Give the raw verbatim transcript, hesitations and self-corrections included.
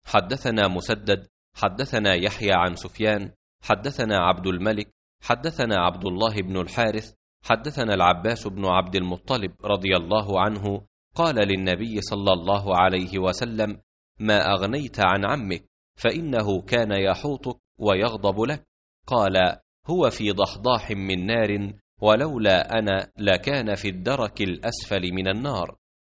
حدثنا مسدد حدثنا يحيى عن سفيان حدثنا عبد الملك حدثنا عبد الله بن الحارث حدثنا العباس بن عبد المطلب رضي الله عنه قال للنبي صلى الله عليه وسلم: ما أغنيت عن عمك، فإنه كان يحوطك ويغضب لك. قال: هو في ضحضاح من نار، ولولا أنا لكان في الدرك الأسفل من النار.